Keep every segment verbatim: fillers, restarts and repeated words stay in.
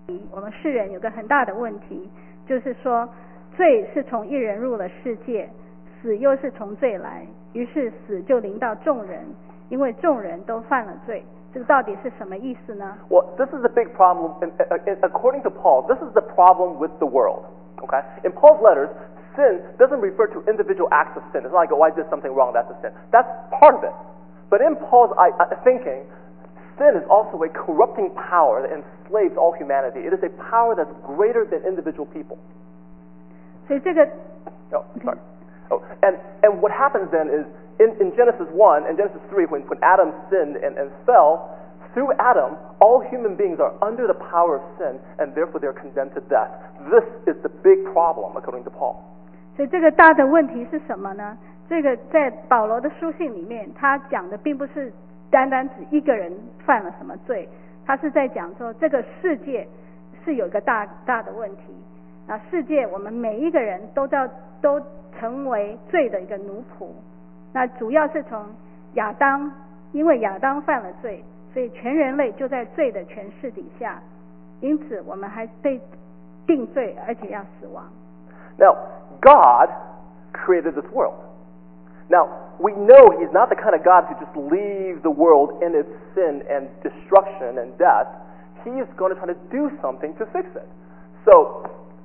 我们世人有个很大的问题，就是说罪是从一人入了世界，死又是从罪来，于是死就临到众人，因为众人都犯了罪。这个到底是什么意思呢？ Well, this is a big problem. According to Paul, this is the problem with the world. Okay? In Paul's letters, sin doesn't refer to individual acts of sin. It's not like, oh, I did something wrong, that's a sin. That's part of it. But in Paul's thinking, sin is also a corrupting power that enslaves all humanity. It is a power that's greater than individual people. 所以这个 Oh, sorry. Oh, and, and what happens then is, in, in Genesis one and Genesis three, when, when Adam sinned and, and fell, through Adam, all human beings are under the power of sin, and therefore they're condemned to death. This is the big problem, according to Paul. 所以这个大的问题是什么呢？这个在保罗的书信里面，他讲的并不是单单指一个人犯了什么罪，他是在讲说这个世界是有一个大大的问题。那世界我们每一个人都到都成为罪的一个奴仆。那主要是从亚当，因为亚当犯了罪，所以全人类就在罪的权势底下，因此我们还被定罪，而且要死亡。 Now, God created this world. Now, we know He's not the kind of God who just leaves the world in its sin and destruction and death. He is going to try to do something to fix it. So,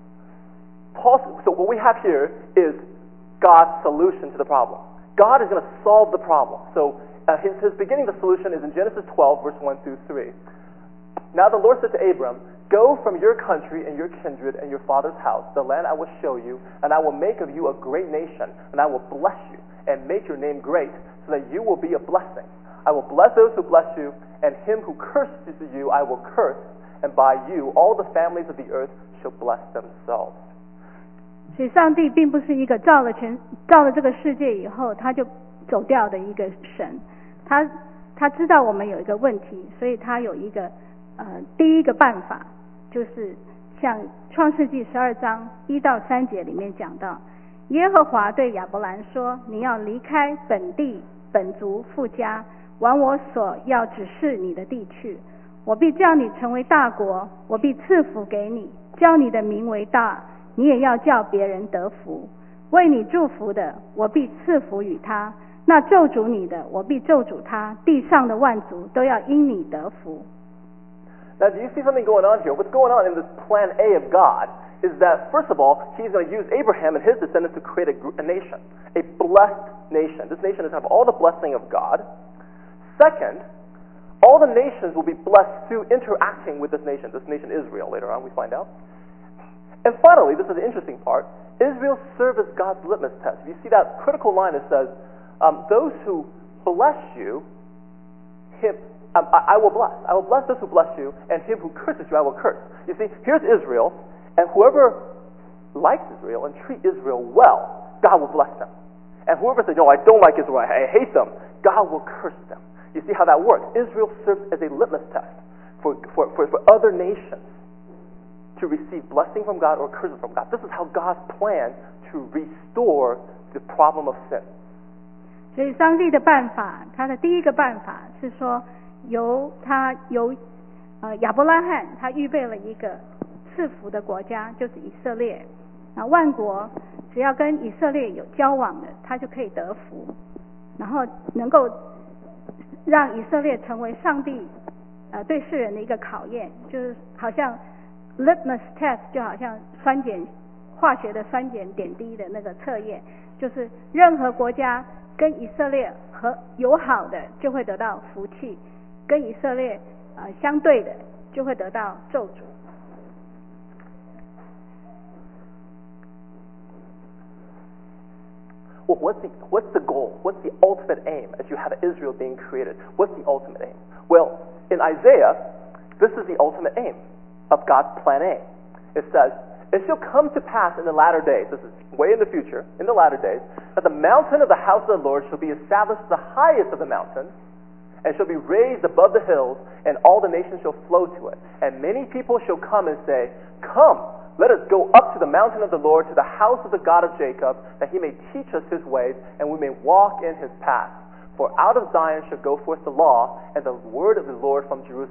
Paul, so what we have here is God's solution to the problem. God is going to solve the problem. So, uh, his, his beginning of the solution is in Genesis twelve, verse one through three. Now the Lord said to Abram, "Go from your country and your kindred and your father's house, the land I will show you, and I will make of you a great nation, and I will bless you, and make your name great, so that you will be a blessing. I will bless those who bless you, and him who curses you I will curse, and by you all the families of the earth shall bless themselves." 所以上帝并不是一个造了全造了这个世界以后他就走掉的一个神，他他知道我们有一个问题，所以他有一个呃第一个办法，就是像创世纪十二章一到三节里面讲到，耶和华对亚伯兰说，你要离开本地本族父家，往我所要指示你的地去，我必叫你成为大国，我必赐福给你，叫你的名为大，你也要叫别人得福。为你祝福的，我必赐福与他；那咒诅你的，我必咒诅他。地上的万族都要因你得福。 Now, do you see something going on here? What's going on in this plan A of God is that, first of all, He's going to use Abraham and his descendants to create a, a nation, a blessed nation. This nation is going to have all the blessing of God. Second, all the nations will be blessed through interacting with this nation, this nation Israel. Later on, we find out. And finally, this is the interesting part, Israel serves as God's litmus test. If you see that critical line that says, um, those who bless you, him, um, I, I will bless. I will bless those who bless you, and him who curses you, I will curse. You see, here's Israel, and whoever likes Israel and treats Israel well, God will bless them. And whoever says, no, I don't like Israel, I hate them, God will curse them. You see how that works? Israel serves as a litmus test for, for, for, for other nations to receive blessing from God or curses from God. This is how God plans to restore the problem of sin. 所以上帝的办法，他的第一个办法是说，由他由呃亚伯拉罕他预备了一个赐福的国家，就是以色列。那万国只要跟以色列有交往的，他就可以得福，然后能够让以色列成为上帝呃对世人的一个考验，就是好像litmus test 就好像酸碱化学的酸碱点滴的那个测验，就是任何国家跟以色列和友好的就会得到福气，跟以色列呃相对的就会得到咒诅。 Well, what's the, what's the goal? What's the ultimate aim as you have Israel being created? What's the ultimate aim? Well, in Isaiah, this is the ultimate aim of God's plan A. It says, "It shall come to pass in the latter days," this is way in the future, in the latter days, "that the mountain of the house of the Lord shall be established the highest of the mountains, and shall be raised above the hills, and all the nations shall flow to it. And many people shall come and say, Come, let us go up to the mountain of the Lord, to the house of the God of Jacob, that he may teach us his ways, and we may walk in his paths. For out of Zion shall go forth the law, and the word of the Lord from Jerusalem."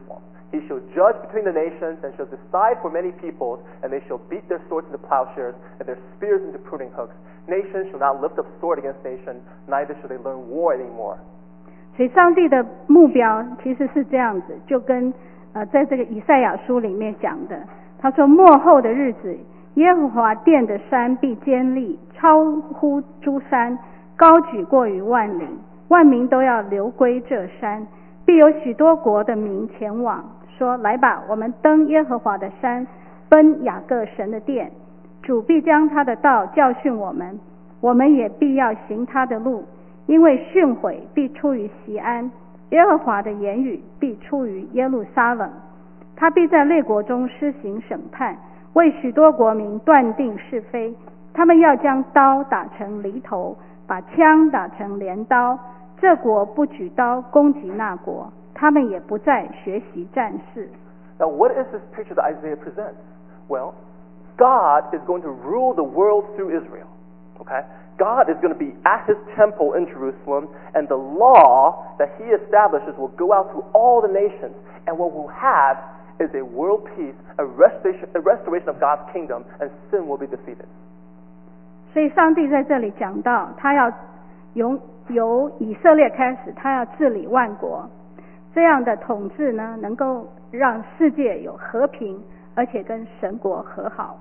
He shall judge between the nations and shall decide for many peoples, and they shall beat their swords into plowshares and their spears into pruning hooks. Nation shall not lift up sword against nation, neither shall they learn war anymore. 所以上帝的目标其实是这样子，就跟呃在这个以赛亚书里面讲的，他说末后的日子，耶和华殿的山必坚立，超乎诸山，高举过于万岭，万民都要流归这山，必有许多国的民前往，说来吧，我们登耶和华的山，奔雅各神的殿，主必将他的道教训我们，我们也必要行他的路，因为训诲必出于锡安，耶和华的言语必出于耶路撒冷，他必在列国中施行审判，为许多国民断定是非，他们要将刀打成犁头，把枪打成镰刀，这国不举刀攻击那国，他们也不再学习战事。 Now, what is this picture that Isaiah presents? Well, God is going to rule the world through Israel. Okay? God is going to be at his temple in Jerusalem, and the law that he establishes will go out to all the nations, and what we'll have is a world peace, a restoration, a restoration of God's kingdom, and sin will be defeated. 所以上帝在这里讲到，他要由由以色列开始，他要治理万国，这样的统治呢，能够让世界有和平，而且跟神国和好。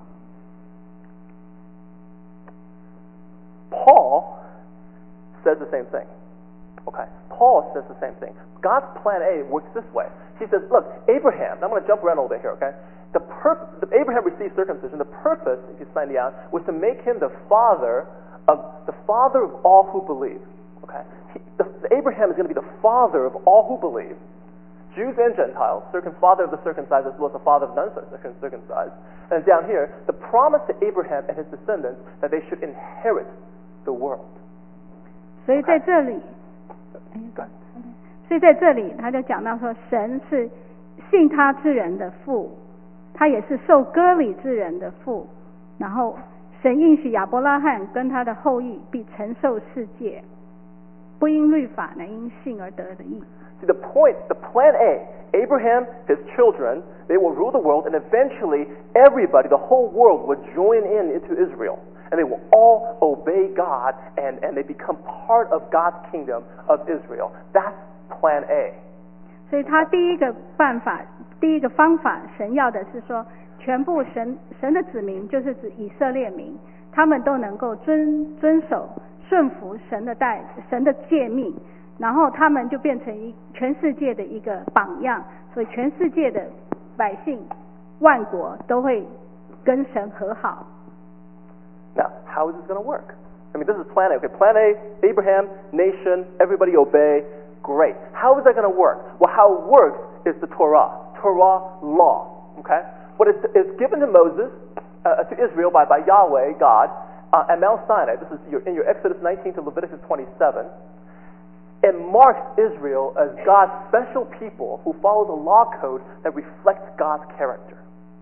Paul says the same thing. Okay, Paul says the same thing. God's plan A works this way. He says, look, Abraham, I'm going to jump around a little bit here, okay? The purpose, Abraham received circumcision. The purpose, if you sign me out, was to make him the father of the father of all who believe. Okay, he, the, Abraham is going to be the father of all who believe, Jews and Gentiles, circum, father of the circumcised as well as the father of non-circumcised. And down here, the promise to Abraham and his descendants that they should inherit the world. 所以在这里， Okay. 所以在这里他就讲到说，神是信他之人的父，他也是受割礼之人的父，然后神应许亚伯拉罕跟他的后裔必承受世界，不因律法乃因信而得的义。 See, the point, the plan A, Abraham, his children, they will rule the world, and eventually everybody, the whole world, will join in into Israel. And they will all obey God, and, and they become part of God's kingdom of Israel. That's plan A. 所以他第一个办法，第一个方法，神要的是说，全部神神的子民，就是指以色列民，他们都能够遵遵守、顺服神的带、神的诫命，然后他们就变成一全世界的一个榜样，所以全世界的百姓、万国都会跟神和好。 Now, how is this going to work? I mean, this is plan A. Okay, plan A, Abraham, nation, everybody obey. Great. How is that going to work? Well, how it works is the Torah. Torah law. Okay? What is it's given to Moses, uh, to Israel by, by Yahweh, God, uh, at Mount Sinai. This is your, in your Exodus nineteen to Leviticus twenty-seven. It marks Israel as God's special people who follow the law code that reflects God's character.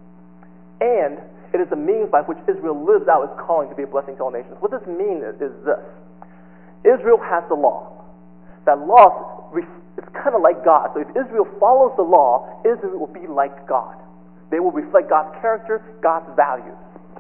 And it is a means by which Israel lives out its calling to be a blessing to all nations. What this means is, is this. Israel has the law. That law is kind of like God. So if Israel follows the law, Israel will be like God. They will reflect God's character, God's values.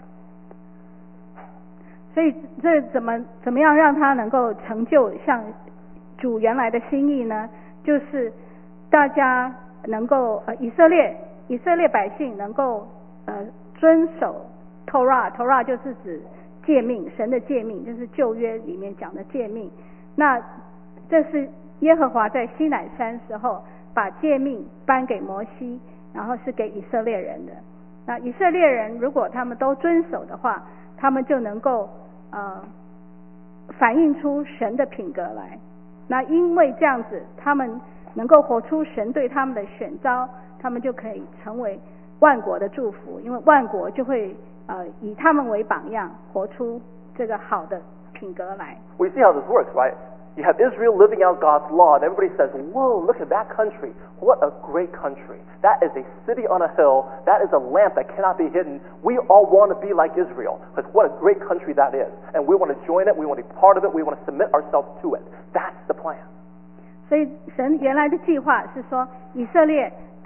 所以这怎么怎么样让他能够成就像主原来的心意呢？就是大家能够呃以色列以色列百姓能够呃遵守 Torah Torah 就是指诫命，神的诫命，就是旧约里面讲的诫命。那这是耶和华在西乃山时候把诫命颁给摩西，然后是给以色列人的。那以色列人如果他们都遵守的话，他们就能够呃反映出神的品格来。那因为这样子，他们能够活出神对他们的选召，他们就可以成为万国的祝福，因为万国就会呃以他们为榜样，活出这个好的品格来。 We see how this works, right? You have Israel living out God's law, and everybody says, whoa, look at that country. What a great country. That is a city on a hill. That is a lamp that cannot be hidden. We all want to be like Israel, because what a great country that is. And we want to join it, we want to be part of it, we want to submit ourselves to it. That's the plan. 所以神原来的计划是说，以色列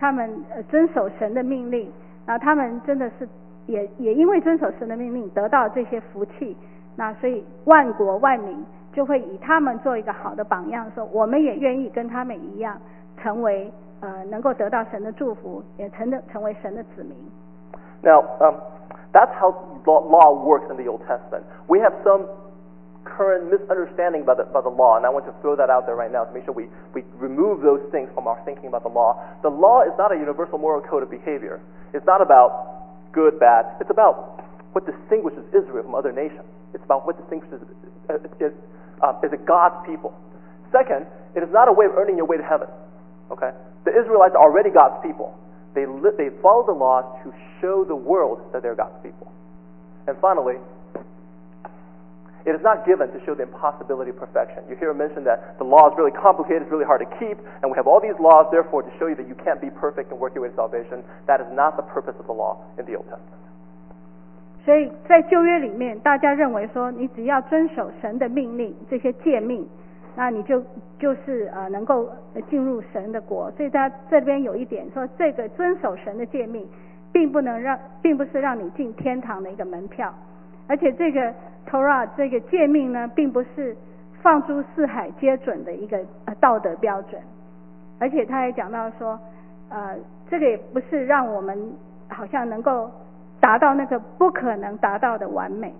他们呃遵守神的命令，然后他们真的是也也因为遵守神的命令得到这些福气，那所以万国万民就会以他们做一个好的榜样，说我们也愿意跟他们一样，成为呃能够得到神的祝福，也成的成为神的子民。 Now, um, that's how law works in the Old Testament. We have some current misunderstanding about the, about the law, and I want to throw that out there right now to make sure we, we remove those things from our thinking about the law. The law is not a universal moral code of behavior. It's not about good, bad. It's about what distinguishes Israel from other nations. It's about what distinguishes uh, is, uh, is it God's people. Second, it is not a way of earning your way to heaven. Okay? The Israelites are already God's people. They, li- they follow the laws to show the world that they're God's people. And finally, it is not given to show the impossibility of perfection. You hear it mentioned that the law is really complicated, it's really hard to keep, and we have all these laws, therefore, to show you that you can't be perfect and work your way to salvation. That is not the purpose of the law in the Old Testament. 所以在旧约里面，大家认为说，你只要遵守神的命令，这些诫命，那你就就是呃能够进入神的国。所以他这边有一点说，这个遵守神的诫命，并不能让，并不是让你进天堂的一个门票，而且这个 Torah 这个诫命呢，并不是放诸四海皆准的一个呃道德标准，而且他也讲到说，呃，这个也不是让我们好像能够达到那个不可能达到的完美。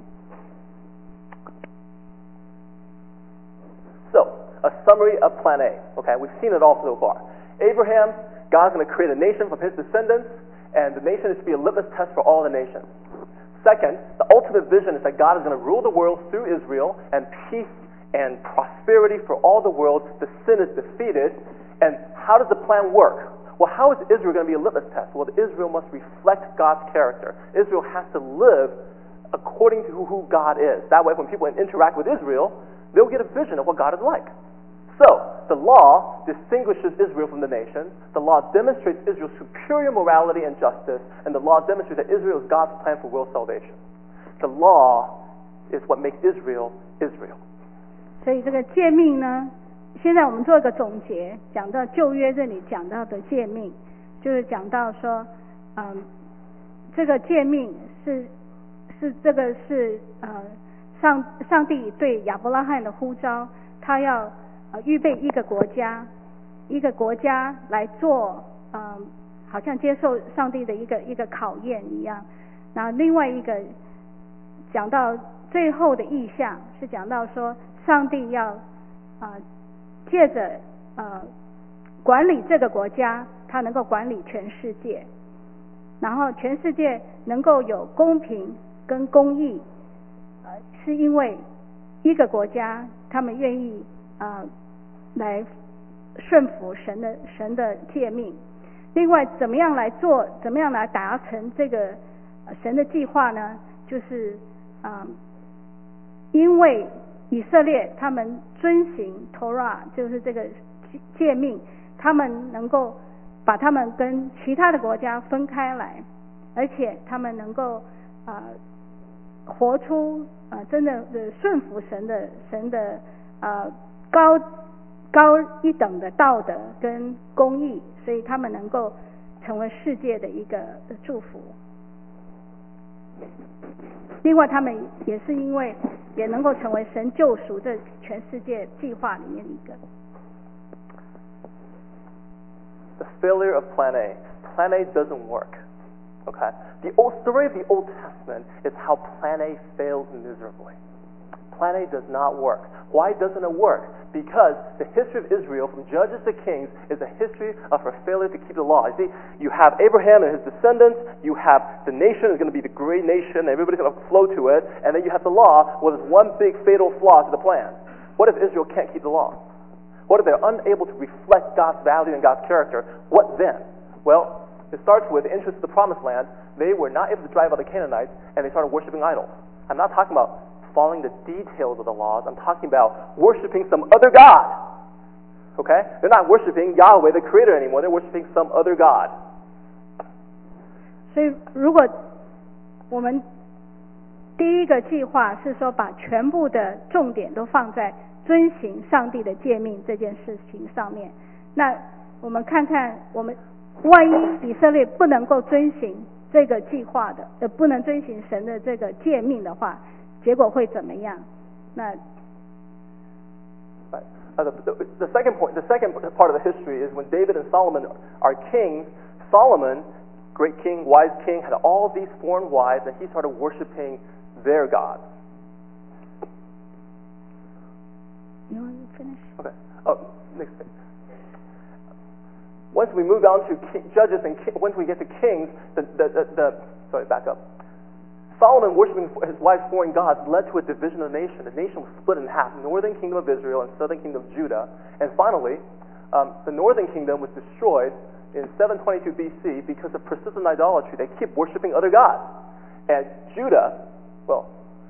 So, a summary of Plan A. Okay, we've seen it all so far. Abraham, God's going to create a nation from his descendants, and the nation is to be a litmus test for all the nations. Second, the ultimate vision is that God is going to rule the world through Israel, and peace and prosperity for all the world. The sin is defeated. And how does the plan work? Well, how is Israel going to be a litmus test? Well, Israel must reflect God's character. Israel has to live according to who God is. That way, when people interact with Israel, they'll get a vision of what God is like. So, the law distinguishes Israel from the nations. The law demonstrates Israel's superior morality and justice, and the law demonstrates that Israel is God's plan for world salvation. The law is what makes Israel Israel. 所以这个诫命呢，现在我们做一个总结，讲到旧约这里讲到的诫命，就是讲到说，嗯，这个诫命是是这个是呃上上帝对亚伯拉罕的呼召，他要呃预备一个国家，一个国家来做，嗯，好像接受上帝的一个一个考验一样。那另外一个讲到最后的意象，是讲到说上帝要啊、呃、借着呃管理这个国家，他能够管理全世界，然后全世界能够有公平跟公义，呃，是因为一个国家他们愿意啊、呃、来顺服神的神的诫命。另外怎么样来做，怎么样来达成这个、呃、神的计划呢？就是啊、呃，因为以色列他们遵行 Torah， 就是这个诫命，他们能够把他们跟其他的国家分开来，而且他们能够啊、呃、活出啊、呃、真的的顺服神的神的啊、呃、高高一等的道德跟公义，所以他们能够成为世界的一个祝福。另外他们也是因为也能够成为神救赎这全世界计划里面的一个。 The failure of Plan A. Plan A doesn't work. Okay? The old story of the Old Testament is how Plan A fails miserably. Plan A does not work. Why doesn't it work? Because the history of Israel, from Judges to Kings, is a history of her failure to keep the law. You see, you have Abraham and his descendants, you have the nation is going to be the great nation, everybody's going to flow to it, and then you have the law, well, there's one big fatal flaw to the plan. What if Israel can't keep the law? What if they're unable to reflect God's value and God's character? What then? Well, it starts with the entrance to the promised land. They were not able to drive out the Canaanites, and they started worshiping idols. I'm not talking about following the details of the laws. I'm talking about worshiping some other God. Okay? They're not worshiping Yahweh, the Creator, anymore. They're worshiping some other God. 所以，如果我们第一个计划是说把全部的重点都放在遵行上帝的诫命这件事情上面，那我们看看我们万一以色列不能够遵行这个计划的，呃，不能遵行神的这个诫命的话，结果会怎么样？那 Uh, the, the, the second point, the second part of the history is when David and Solomon are kings. Solomon, great king, wise king, had all these foreign wives, and he started worshiping their gods. You want to finish? Okay. Oh, next page. Once we move on to king, judges and king, once we get to kings, the, the, the, the sorry, back up. Solomon worshiping his wife's foreign gods led to a division of the nation. The nation was split in half, northern kingdom of Israel and southern kingdom of Judah. And finally, um, the northern kingdom was destroyed in seven twenty-two B C because of persistent idolatry. They keep worshiping other gods. And Judah, well,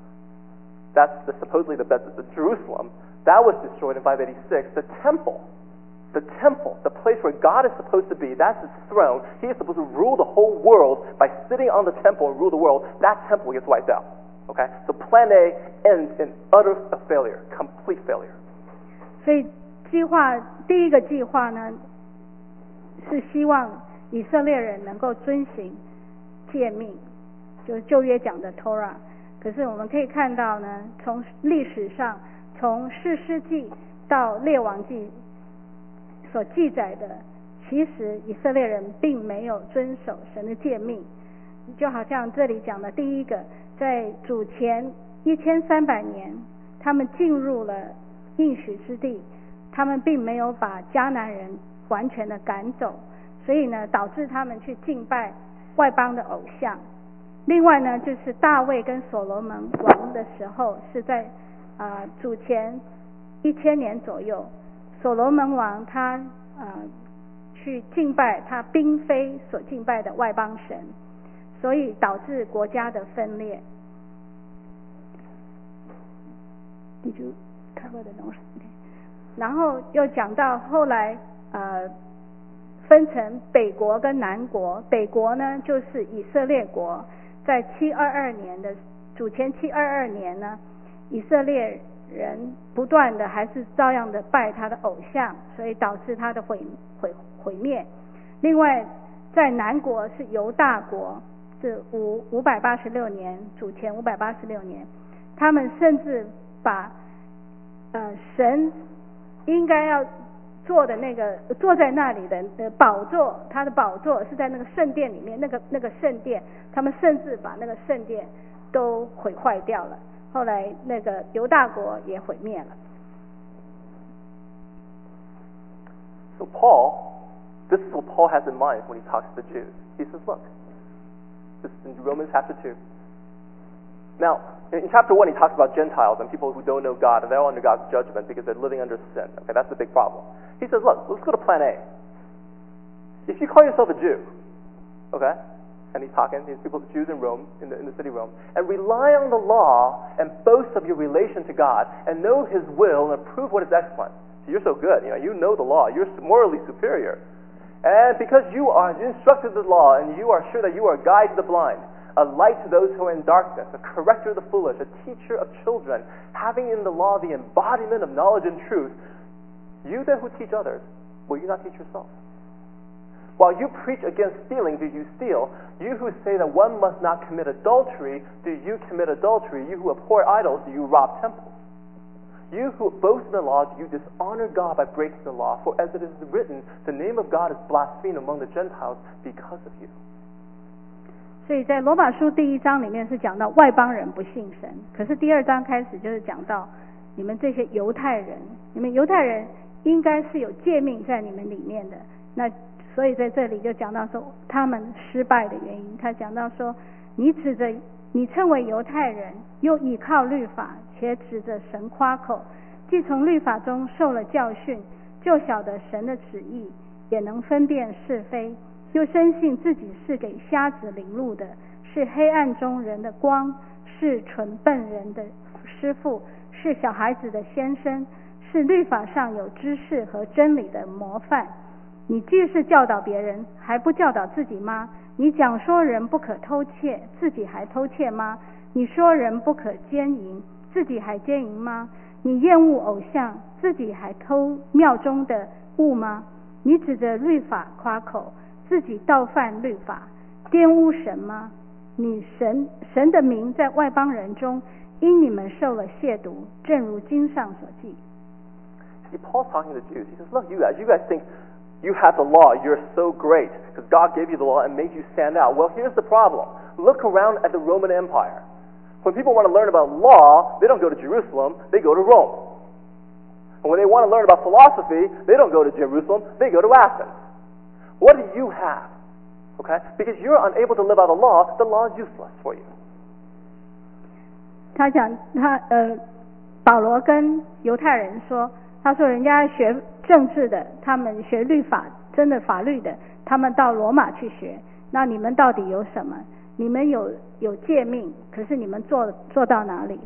that's the, supposedly the, the Jerusalem, that was destroyed in five eighty-six. The temple, the temple, the place where God is supposed to be, that's his throne. He is supposed to rule the whole world by sitting on the temple and rule the world. That temple gets wiped out. Okay? So plan A ends in utter failure, complete failure. 所以计划第一个计划呢，是希望以色列人能够遵行诫命，就是旧约讲的 Torah。可是我们可以看到呢，从历史上，从士师记到列王记所记载的，其实以色列人并没有遵守神的诫命。就好像这里讲的第一个，在主前一千三百年，他们进入了应许之地，他们并没有把迦南人完全的赶走，所以呢，导致他们去敬拜外邦的偶像。另外呢，就是大卫跟所罗门王的时候，是在啊、呃、主前一千年左右，所罗门王他呃去敬拜他并非所敬拜的外邦神，所以导致国家的分裂。Did you cover the notion? 然后又讲到后来呃分成北国跟南国，北国呢就是以色列国，在七二二年的主前七二二年呢，以色列人不断的还是照样的拜他的偶像，所以导致他的毁毁毁灭。另外在南国是犹大国，是五五百八十六年，主前五百八十六年，他们甚至把呃神应该要坐的那个坐在那里的呃宝座，他的宝座是在那个圣殿里面，那个那个圣殿，他们甚至把那个圣殿都毁坏掉了。后来那个犹大国也毁灭了。 So Paul, this is what Paul has in mind when he talks to the Jews. He says, look, this is in Romans chapter two. Now, in chapter one, he talks about Gentiles and people who don't know God, and they're all under God's judgment because they're living under sin. Okay, that's the big problem. He says, look, let's go to plan A. If you call yourself a Jew, okay, and he's talking to these people, the Jews in Rome, in the, in the city of Rome, and rely on the law and boast of your relation to God and know his will and approve what is excellent. So you're so good, you know, you know the law, you're morally superior. And because you are instructed the law and you are sure that you are a guide to the blind, a light to those who are in darkness, a corrector of the foolish, a teacher of children, having in the law the embodiment of knowledge and truth, you then who teach others, will you not teach yourself? While you preach against stealing, do you steal? You who say that one must not commit adultery, do you commit adultery? You who abhor idols, do you rob temples? You who boast in the law, do you dishonor God by breaking the law? For as it is written, the name of God is blasphemed among the Gentiles because of you. 所以在罗马书第一章里面是讲到外邦人不信神，可是第二章开始就是讲到你们这些犹太人，你们犹太人应该是有诫命在你们里面的。那所以在这里就讲到说他们失败的原因，他讲到说你指着你称为犹太人，又倚靠律法，且指着神夸口，既从律法中受了教训，就晓得神的旨意，也能分辨是非，又深信自己是给瞎子领路的，是黑暗中人的光，是蠢笨人的师傅，是小孩子的先生，是律法上有知识和真理的模范。你既是教导别人，还不教导自己吗？你讲说人不可偷窃，自己还偷窃吗？你说人不可奸淫，自己还奸淫吗？你厌恶偶像，自己还偷庙中的物吗？你指着律法夸口， 自己倒犯律法，玷污神吗？你神神的名在外邦人中，因你们受了亵渎，正如经上所记。 See, Paul's talking to the Jews. He says, look, you guys, you guys think you have the law, you're so great, because God gave you the law and made you stand out. Well, here's the problem. Look around at the Roman Empire. When people want to learn about law, they don't go to Jerusalem, they go to Rome. And when they want to learn about philosophy, they don't go to Jerusalem, they go to Athens. What do you have? Okay? Because you're unable to live out the law, the law is useless for you. 他讲他呃，保罗跟犹太人说，他说人家学政治的，他们学律法，真的法律的，他们到罗马去学。那你们到底有什么？你们有有诫命，可是你们做做到哪里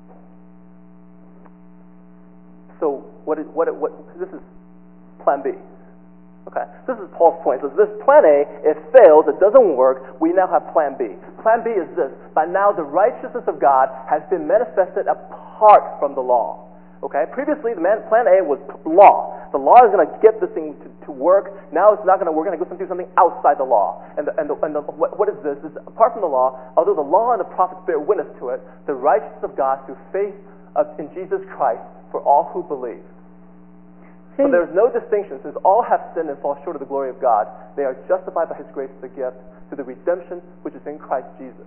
？So what is what what this is Plan B. Okay, this is Paul's point. So this Plan A, it fails, it doesn't work. We now have Plan B. Plan B is this: by now the righteousness of God has been manifested apart from the law. Okay, previously the man, Plan A was law. The law is going to get this thing to, to work. Now it's not going to work. We're going to go do something outside the law. And the, and the, and the, what, what is this? Is apart from the law, although the law and the prophets bear witness to it, the righteousness of God through faith of, in Jesus Christ for all who believe. So there is no distinction, since all have sinned and fall short of the glory of God. They are justified by His grace as a gift through the redemption which is in Christ Jesus.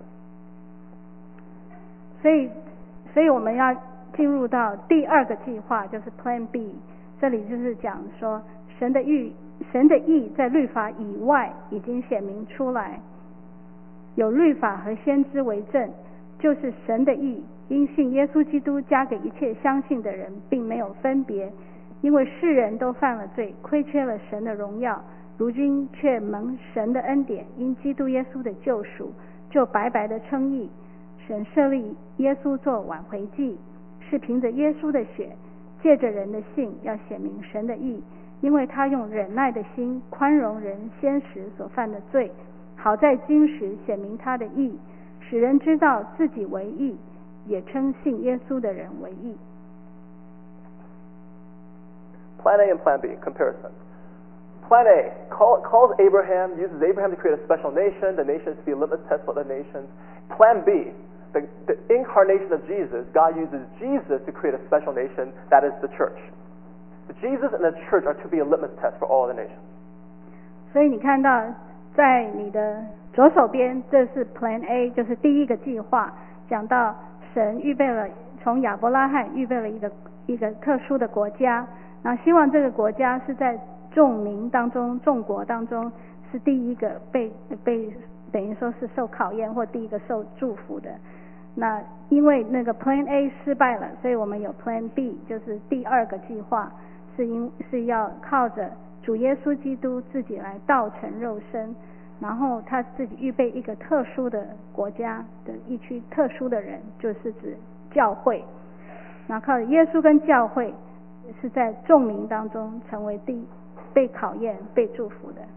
所以，所以我们要进入到第二个计划，就是 Plan B。这里就是讲说，神的义，神的义在律法以外已经显明出来，有律法和先知为证，就是神的义，因信耶稣基督加给一切相信的人，并没有分别。因为世人都犯了罪，亏缺了神的荣耀，如今却蒙神的恩典，因基督耶稣的救赎，就白白的称义。神设立耶稣做挽回祭，是凭着耶稣的血，借着人的信，要显明神的义，因为他用忍耐的心宽容人先时所犯的罪，好在今时显明他的义，使人知道自己为义，也称信耶稣的人为义。 Plan A and Plan B, comparison. Plan A call, calls Abraham, uses Abraham to create a special nation. The nation is to be a litmus test for other nations. Plan B, the, the incarnation of Jesus, God uses Jesus to create a special nation, that is the church. Jesus and the church are to be a litmus test for all other nations. 所以你看到在你的左手边，这是 Plan A， 就是第一个计划，讲到神预备了从亚伯拉罕预备了一个一个特殊的国家。那希望这个国家是在众民当中、众国当中是第一个被被等于说是受考验或第一个受祝福的。那因为那个 Plan A 失败了，所以我们有 Plan B， 就是第二个计划，是因是要靠着主耶稣基督自己来道成肉身，然后他自己预备一个特殊的国家的一区特殊的人，就是指教会。那靠着耶稣跟教会。是在众民当中成为第被考验、被祝福的。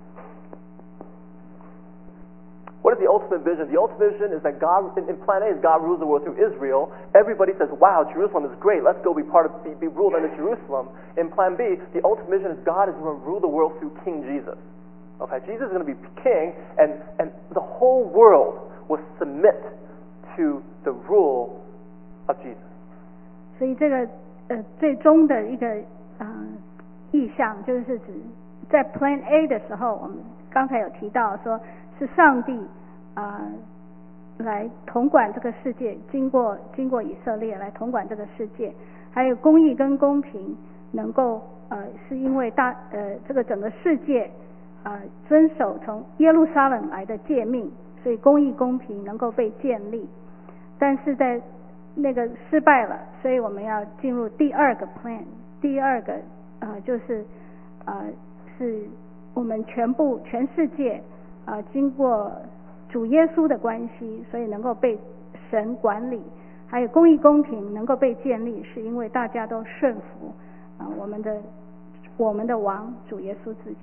What is the ultimate vision? The ultimate vision is that God, in, in Plan A, is God rules the world through Israel. Everybody says, "Wow, Jerusalem is great. Let's go be part of, be, be ruled under Jerusalem." In Plan B, the ultimate vision is God is going to rule the world through King Jesus. Okay, Jesus is going to be king, and and the whole world will submit to the rule of Jesus. 所以这个。呃，最终的一个呃意象，就是指在 Plan A 的时候，我们刚才有提到说，是上帝啊、呃、来统管这个世界，经过经过以色列来统管这个世界，还有公义跟公平能够呃是因为大呃这个整个世界呃遵守从耶路撒冷来的诫命，所以公义公平能够被建立，但是在那个失败了，所以我们要进入第二个 plan， 第二个呃就是呃是我们全部全世界呃经过主耶稣的关系，所以能够被神管理，还有公义公平能够被建立，是因为大家都顺服啊、呃、我们的我们的王主耶稣自己。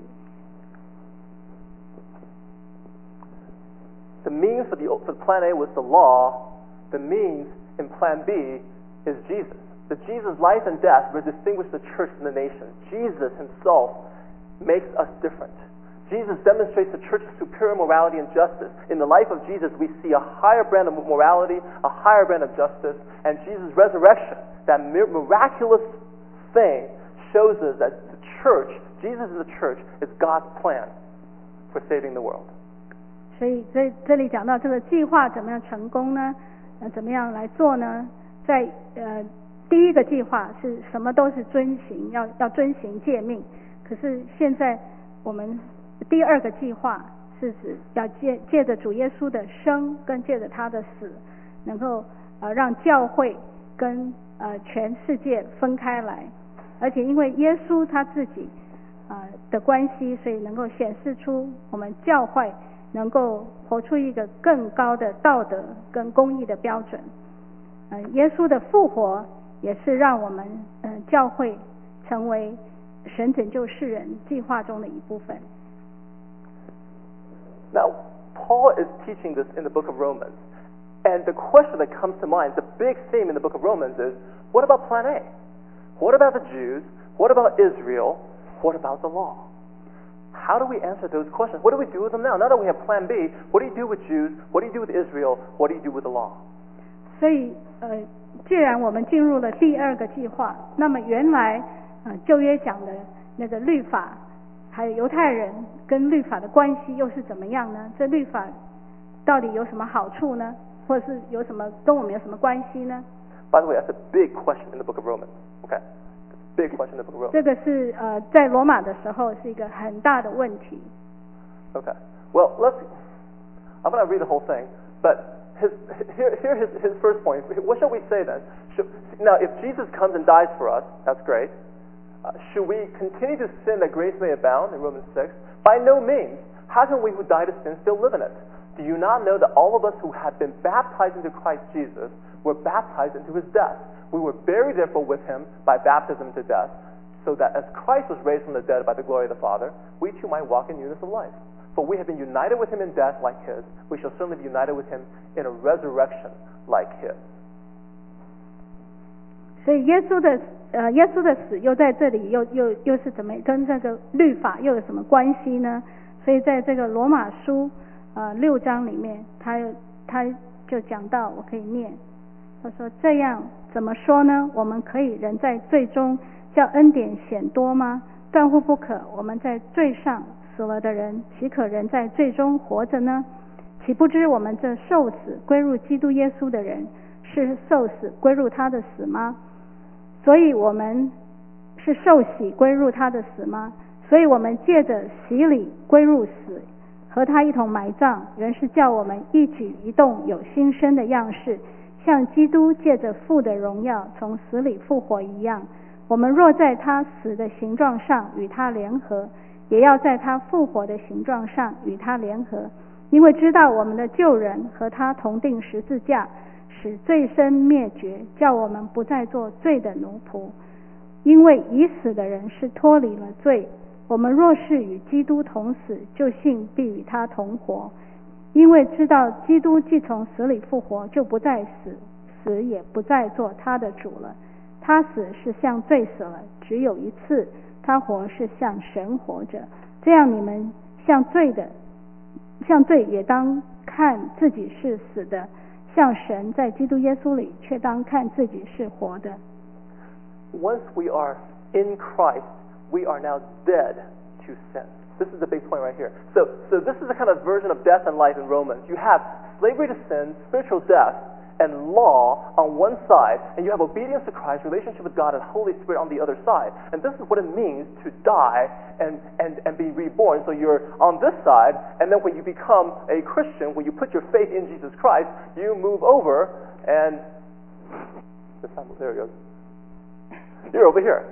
The means for the for Plan A was the law. The means in Plan B is Jesus. That Jesus' life and death will distinguish the church from the nation. Jesus himself makes us different. Jesus demonstrates the church's superior morality and justice. In the life of Jesus, we see a higher brand of morality, a higher brand of justice, and Jesus' resurrection, that miraculous thing, shows us that the church, Jesus is the church, is God's plan for saving the world. 所以这这里讲到这个计划怎么样成功呢？呃，怎么样来做呢？在呃第一个计划是什么都是遵行，要要遵行诫命。可是现在我们第二个计划是指要借借着主耶稣的生跟借着他的死，能够呃让教会跟呃全世界分开来，而且因为耶稣他自己呃的关系，所以能够显示出我们教会能够活出一个更高的道德跟公义的标准。呃，耶稣的复活也是让我们呃教会成为神拯救世人计划中的一部分。 Now, Paul is teaching this in the book of Romans, and the question that comes to mind, the big theme in the book of Romans is, what about plan A? What about the Jews? What about Israel? What about the law? How do we answer those questions? What do we do with them now? Now that we have plan B, what do you do with Jews? What do you do with Israel? What do you do with the law? 所以呃，既然我们进入了第二个计划，那么原来呃旧约讲的那个律法，还有犹太人跟律法的关系又是怎么样呢？这律法到底有什么好处呢？或者是有什么跟我们有什么关系呢？ By the way, that's a big question in the book of Romans. Okay, big question in the book of Romans. 这个是呃在罗马的时候是一个很大的问题。 Okay, well let's. I'm going to read the whole thing, but his here here his his first point. What shall we say then? Should, now, if Jesus comes and dies for us, that's great. Uh, should we continue to sin that grace may abound in Romans six? By no means. How can we who die to sin still live in it? Do you not know that all of us who have been baptized into Christ Jesus were baptized into his death? We were buried therefore with him by baptism to death, so that as Christ was raised from the dead by the glory of the Father, we too might walk in newness of life. For we have been united with him in death like his, we shall certainly be united with him in a resurrection like his. 所以耶稣的呃耶稣的死又在这里又又又是怎么跟这个律法又有什么关系呢？所以在这个罗马书呃六章里面，他他就讲到，我可以念，他说这样怎么说呢？我们可以人在罪中叫恩典显多吗？断乎不可。我们在罪上死了的人，岂可人在罪中活着呢？岂不知我们这受死归入基督耶稣的人，是受死归入他的死吗？所以我们是受洗归入他的死吗？所以我们借着洗礼归入死，和他一同埋葬，原是叫我们一举一动有新生的样式，像基督借着父的荣耀从死里复活一样。我们若在他死的形状上与他联合，也要在他复活的形状上与他联合，因为知道我们的旧人和他同定十字架，使罪身灭绝，叫我们不再做罪的奴仆。因为已死的人是脱离了罪，我们若是与基督同死，就信必与他同活。因为知道基督既从死里复活，就不再死，死也不再做他的主了。他死是向罪死了，只有一次；他活是向神活着。这样你们向罪的，向罪也当看自己是死的，向神在基督耶稣里却当看自己是活的。 Once we are in Christ, we are now dead to sin. This is the big point right here. So, so this is the kind of version of death and life in Romans. You have slavery to sin, spiritual death, and law on one side, and you have obedience to Christ, relationship with God, and Holy Spirit on the other side. And this is what it means to die and, and, and be reborn. So you're on this side, and then when you become a Christian, when you put your faith in Jesus Christ, you move over, and this time, there it goes. You're over here.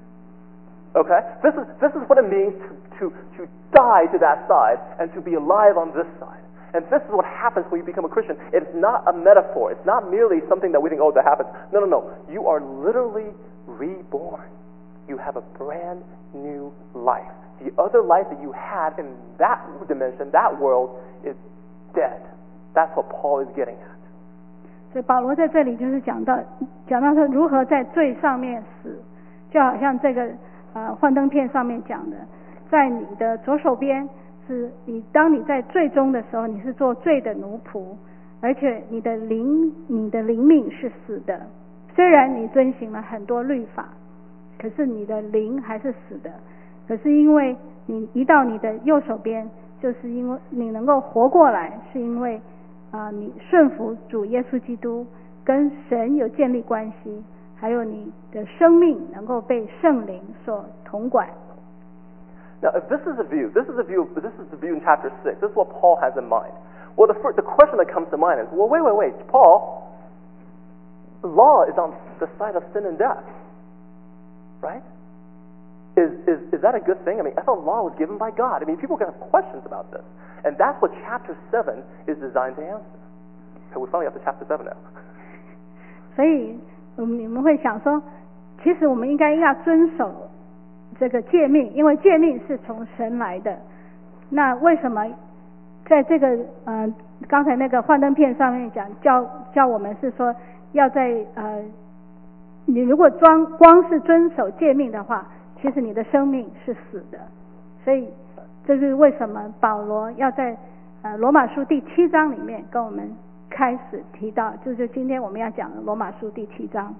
Okay? This is, this is what it means to, to, to die to that side and to be alive on this side. And this is what happens when you become a Christian. It's not a metaphor. It's not merely something that we think, oh, that happens. No, no, no. You are literally reborn. You have a brand new life. The other life that you had in that dimension, that world, is dead. That's what Paul is getting at. 所以保罗在这里就是讲到，讲到他如何在罪上面死，就好像这个呃幻灯片上面讲的，在你的左手边是你当你在罪中的时候，你是做罪的奴仆，而且你的灵你的灵命是死的。虽然你遵行了很多律法，可是你的灵还是死的。可是因为你移到你的右手边，就是因为你能够活过来，是因为啊、呃，你顺服主耶稣基督，跟神有建立关系，还有你的生命能够被圣灵所统管。 Now, if this is a view, this is a view, this is the view in chapter six. This is what Paul has in mind. Well, the first, the question that comes to mind is, well, wait, wait, wait, Paul, the law is on the side of sin and death, right? Is is is that a good thing? I mean, I thought law was given by God. I mean, people can have questions about this, and that's what chapter seven is designed to answer. Okay, we finally have to chapter seven now. 所以，嗯，你们会想说，其实我们应该要遵守这个诫命，因为诫命是从神来的。那为什么在这个呃刚才那个幻灯片上面讲，叫叫我们是说要在呃，你如果光光是遵守诫命的话，其实你的生命是死的。所以这是为什么保罗要在呃罗马书第七章里面跟我们开始提到，这就是今天我们要讲的罗马书第七章。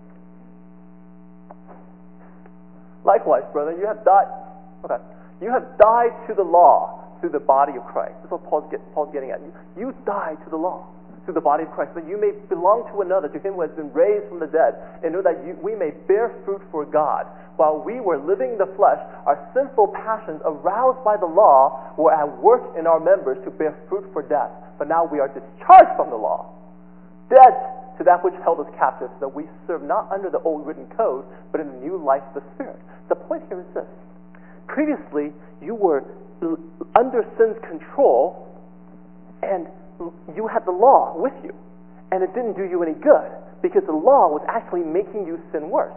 Likewise, brother, you have died. Okay, you have died to the law through the body of Christ. That's what Paul's, get, Paul's getting at. You, you died to the law through the body of Christ, that you may belong to another, to him who has been raised from the dead, and know that you, we may bear fruit for God. While we were living in the flesh, our sinful passions, aroused by the law, were at work in our members to bear fruit for death. But now we are discharged from the law, dead to that which held us captive, so that we serve not under the old written code, but in the new life of the Spirit. The point here is this. Previously, you were under sin's control, and you had the law with you, and it didn't do you any good, because the law was actually making you sin worse.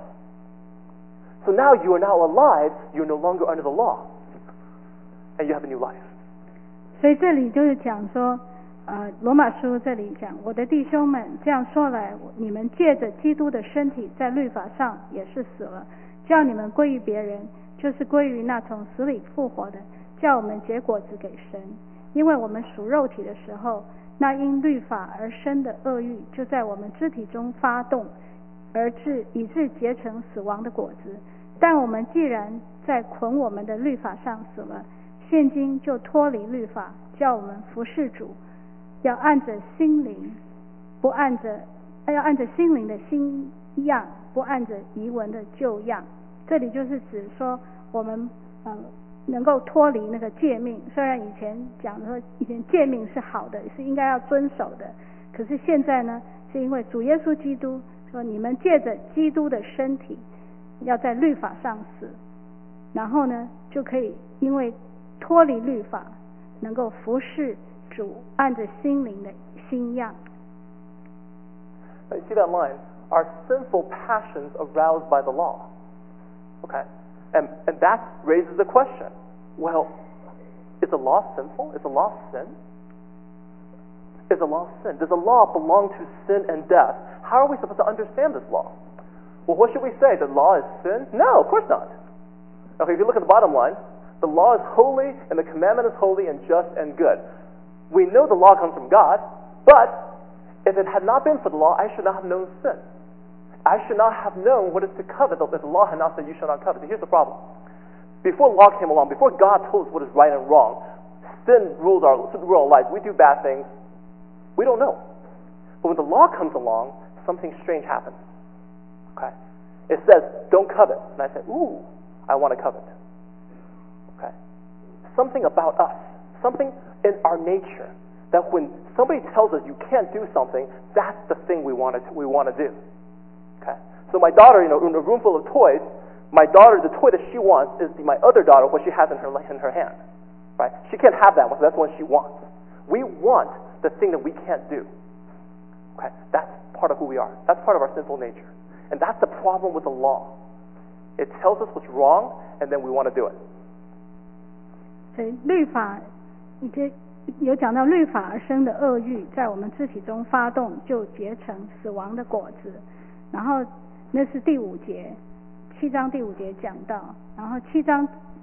So now you are now alive, you're no longer under the law, and you have a new life. 所以这里就是讲说呃，罗马书这里讲，我的弟兄们，这样说来，你们借着基督的身体在律法上也是死了，叫你们归于别人，就是归于那从死里复活的，叫我们结果子给神。因为我们属肉体的时候，那因律法而生的恶欲就在我们肢体中发动，而致以致结成死亡的果子。但我们既然在捆我们的律法上死了，现今就脱离律法，叫我们服事主，要按着心灵，不按着要按着心灵的新样，不按着遗文的旧样。这里就是指说我们呃能够脱离那个诫命。虽然以前讲说以前诫命是好的，是应该要遵守的，可是现在呢，是因为主耶稣基督说，你们借着基督的身体要在律法上死，然后呢就可以因为脱离律法，能够服侍主，按着心灵的新样。 You see that line? Our sinful passions aroused by the law. Okay, and and that raises the question. Well, is the law sinful? Is the law sin? Is the law sin? Does the law belong to sin and death? How are we supposed to understand this law? Well, what should we say? The law is sin? No, of course not. Okay, if you look at the bottom line, the law is holy and the commandment is holy and just and good. We know the law comes from God, but if it had not been for the law, I should not have known sin. I should not have known what is to covet if the law had not said you shall not covet. Here's the problem. Before the law came along, before God told us what is right and wrong, sin rules our, rule our life. We do bad things. We don't know. But when the law comes along, something strange happens. Okay? It says, don't covet. And I say, ooh, I want to covet. Okay? Something about us, something in our nature, that when somebody tells us you can't do something, that's the thing we want to, we want to do. Okay? So my daughter, you know, in a room full of toys, my daughter, the toy that she wants is the, my other daughter, what she has in her in her hand. Right? She can't have that one, so that's the one she wants. We want the thing that we can't do. Okay? That's part of who we are. That's part of our sinful nature. And that's the problem with the law. It tells us what's wrong, and then we want to do it. 所以律法，这有讲到律法而生的恶欲，在我们肢体中发动，就结成死亡的果子。然后那是第五节，七章第五节讲到。然后七章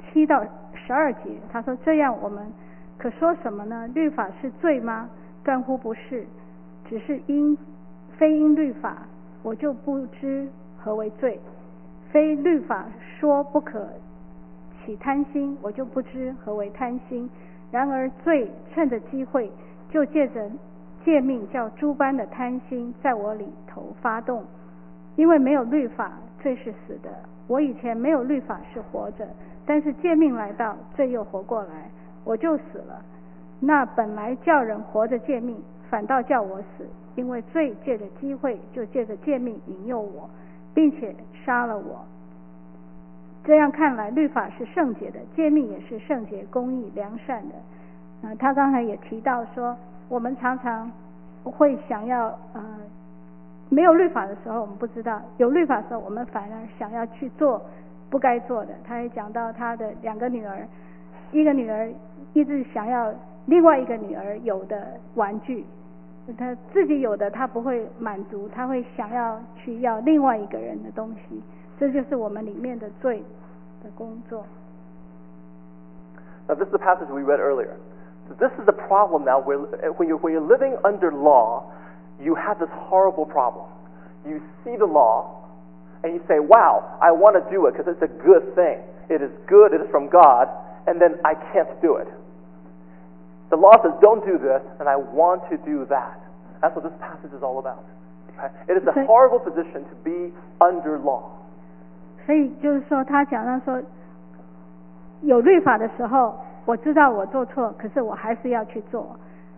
七到十二节，他说：这样我们可说什么呢？律法是罪吗？断乎不是，只是因非因律法，我就不知何为罪；非律法说不可起贪心，我就不知何为贪心。然而罪趁着机会，就借着诫命叫诸般的贪心在我里头发动。因为没有律法，罪是死的。我以前没有律法是活着，但是诫命来到，罪又活过来，我就死了。那本来叫人活着诫命，反倒叫我死，因为罪借着机会，就借着诫命引诱我，并且杀了我。这样看来，律法是圣洁的，诫命也是圣洁、公义、良善的。呃，他刚才也提到说，我们常常会想要呃，没有律法的时候我们不知道，有律法的时候我们反而想要去做不该做的。他也讲到他的两个女儿，一个女儿一直想要另外一个女儿有的玩具，他自己有的他不会满足，他会想要去要另外一个人的东西。这就是我们里面的罪的工作。 Now this is the passage we read earlier. So this is the problem now where when you're, when you're living under law, you have this horrible problem. You see the law and you say, wow, I want to do it because it's a good thing. It is good, it is from God, and then I can't do it. The law says don't do this, and I want to do that. That's what this passage is all about. Okay? It is a horrible position to be under law. 所以就是说，他讲到说，有律法的时候，我知道我做错，可是我还是要去做。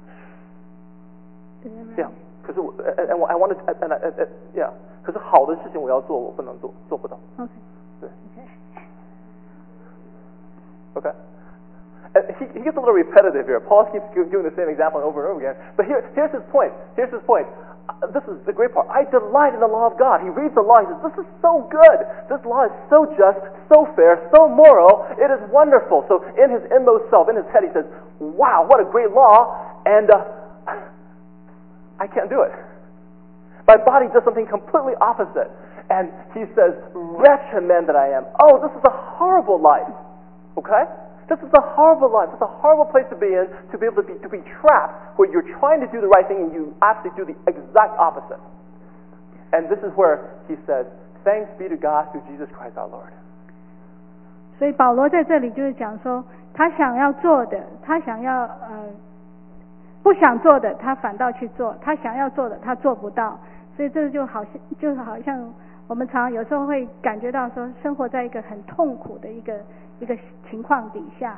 Yeah, 可是我 and I want to and I, and, yeah, 可是好的事情我要做，我不能做，做不到。 Okay. 对。Okay. And he, he gets a little repetitive here. Paul keeps giving the same example over and over again. But here, here's his point. Here's his point. Uh, this is the great part. I delight in the law of God. He reads the law. He says, this is so good. This law is so just, so fair, so moral. It is wonderful. So in his inmost self, in his head, he says, wow, what a great law. And uh, I can't do it. My body does something completely opposite. And he says, wretched man that I am. Oh, this is a horrible life. Okay? This is a horrible life. It's a horrible place to be in, to be able to be, to be trapped where you're trying to do the right thing and you actually do the exact opposite. And this is where he says, thanks be to God through Jesus Christ our Lord. 所以保罗在这里就是讲说，他想要做的，他想要呃不想做的，他反倒去做；他想要做的，他做不到。所以这就好像就好像我们常常有时候会感觉到说，生活在一个很痛苦的一个一个情况底下。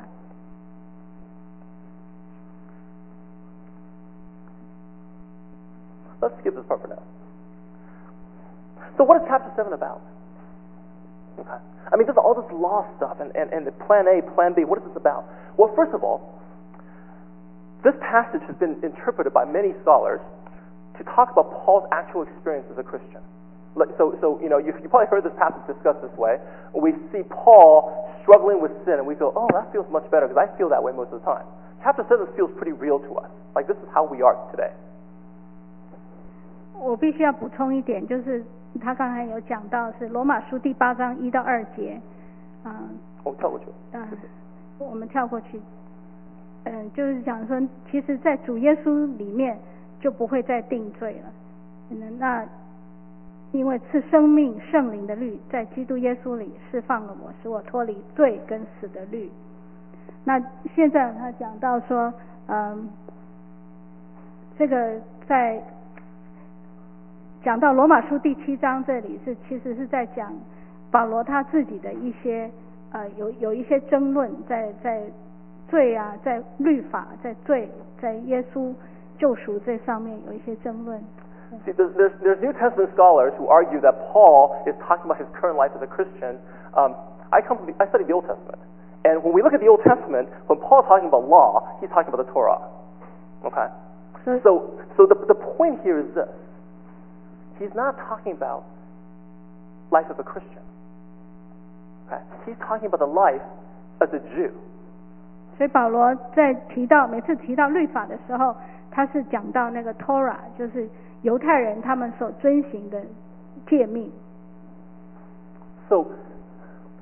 Let's skip this part for now. So what is chapter seven about? Okay. I mean, there's all this law stuff and, and, and the plan A, plan B. What is this about? Well, first of all, this passage has been interpreted by many scholars to talk about Paul's actual experience as a Christian. So, so you know, you, you probably heard this passage discussed this way. We see Paul struggling with sin, and we go, oh, that feels much better, because I feel that way most of the time. Chapter seven feels pretty real to us. Like, this is how we are today. 我必须要补充一点，就是他刚才有讲到是罗马书第八章一到二节，嗯、呃， 我跳过去。 嗯、呃，我们跳过去。嗯、呃，就是讲说，其实，在主耶稣里面就不会再定罪了。嗯，那因为赐生命圣灵的律在基督耶稣里释放了我，使我脱离罪跟死的律。那现在他讲到说，嗯，这个在讲到罗马书第七章这里是其实是在讲保罗他自己的一些呃有有一些争论，在在罪啊，在律法，在罪，在耶稣救赎这上面有一些争论。 See, there's, there's, there's New Testament scholars who argue that Paul is talking about his current life as a Christian. Um, I come from the, I study the Old Testament, and when we look at the Old Testament, when Paul's talking about law, he's talking about the Torah. Okay, so so, so the the point here is this: he's not talking about life as a Christian. Okay, he's talking about the life as a Jew. 所以保罗在提到每次提到律法的时候，他是讲到那个 Torah， 就是犹太人他们所遵行的诫命。 So,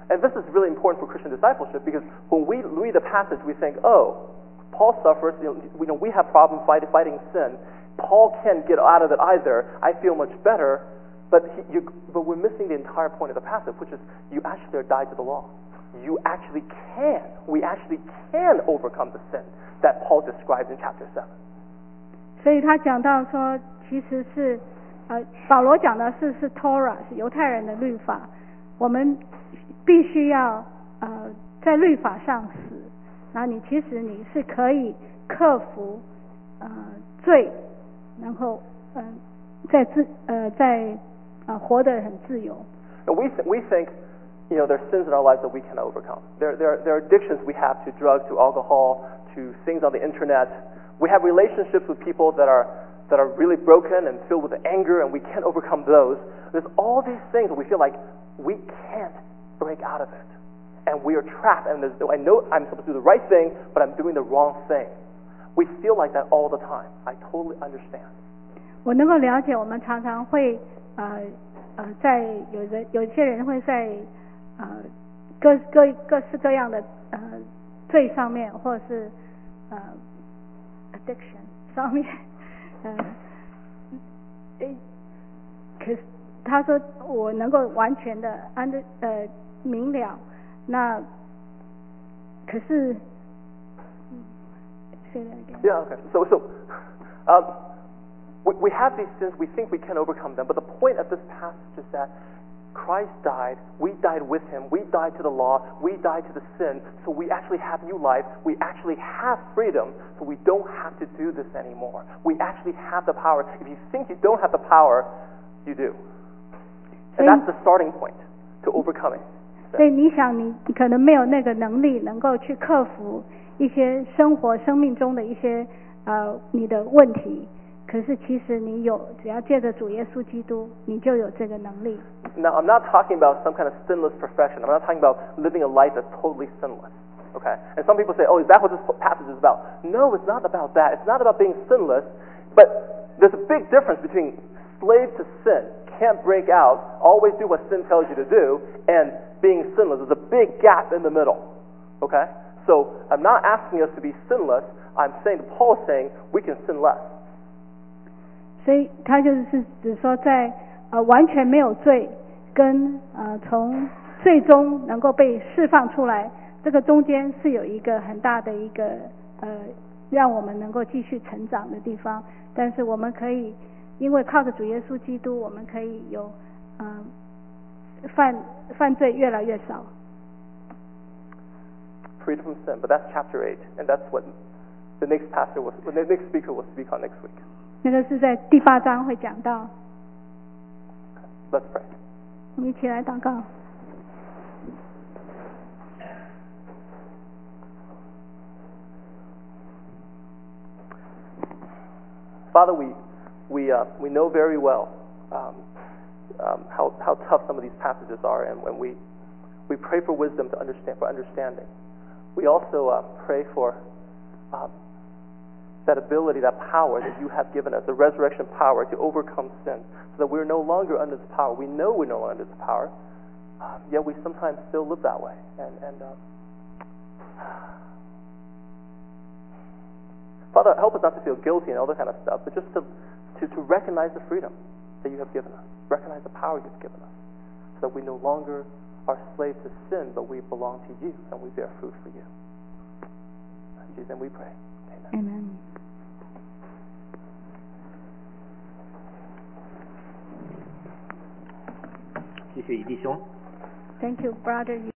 And this is really important for Christian discipleship because when we read the passage, we think, oh, Paul suffers, you know, we, know, we have problems fight, fighting sin. Paul can't get out of it either. I feel much better. But, he, you, but we're missing the entire point of the passage, which is you actually are died to the law. You actually can. We actually can overcome the sin that Paul describes in chapter seven. 所以他讲到说，其实是呃，保罗讲的是是 Torah， 是犹太人的律法，我们必须要呃在律法上死，然后你其实你是可以克服呃罪，然后嗯、呃、在自呃在呃活得很自由。 And we th- we think, you know, there's sins in our lives that we cannot overcome. There there there are addictions we have to drugs, to alcohol, to things on the internet. We have relationships with people that are that are really broken and filled with anger, and we can't overcome those. There's all these things that we feel like we can't break out of it, and we are trapped. And there's, I know I'm supposed to do the right thing, but I'm doing the wrong thing. We feel like that all the time. I totally understand. 我能够了解，我们常常会呃呃，在有人有些人会在呃各各各式各样的呃罪上面，或者是呃 addiction 上面，呃，诶，可是他说我能够完全的安的呃明了，那可是，嗯 ，say that again. Yeah. Okay. So so, um, we we have these sins. We think we can overcome them, but the point of this passage is that Christ died, we died with him, we died to the law, we died to the sin, so we actually have new life, we actually have freedom, so we don't have to do this anymore. We actually have the power. If you think you don't have the power, you do. And that's the starting point to overcoming. 所以你想你你可能没有那个能力能够去克服一些生活生命中的一些呃你的问题，可是其实你有，只要借着主耶稣基督，你就有这个能力。 Now, I'm not talking about some kind of sinless perfection. I'm not talking about living a life that's totally sinless. Okay? And some people say, oh, is that what this passage is about? No, it's not about that. It's not about being sinless. But there's a big difference between slave to sin, can't break out, always do what sin tells you to do, and being sinless. There's a big gap in the middle. Okay? So I'm not asking us to be sinless. I'm saying, Paul is saying, we can sin less. 所以他就是指说在呃完全没有罪跟呃从最终能够被释放出来，这个中间是有一个很大的一个呃让我们能够继续成长的地方。但是我们可以因为靠着主耶稣基督，我们可以有呃犯犯罪越来越少。 Freedom from sin, but that's chapter eight, and that's what the next pastor will, the next speaker will speak on next week. 那个是在第八章会讲到。 Let's pray. 我们一起来祷告。 Father, we we uh, we know very well um, um, how how tough some of these passages are, and when we we pray for wisdom to understand for understanding. We also uh, pray for um, that ability, that power that you have given us, the resurrection power to overcome sin, so that we're no longer under its power. We know we're no longer under its power, um, yet we sometimes still live that way. And, and um, Father, help us not to feel guilty and all that kind of stuff, but just to, to, to recognize the freedom that you have given us, recognize the power you've given us, so that we no longer are slaves to sin, but we belong to you and we bear fruit for you. In Jesus' name we pray. Amen. Amen. 谢谢于弟兄。 Thank you, brother.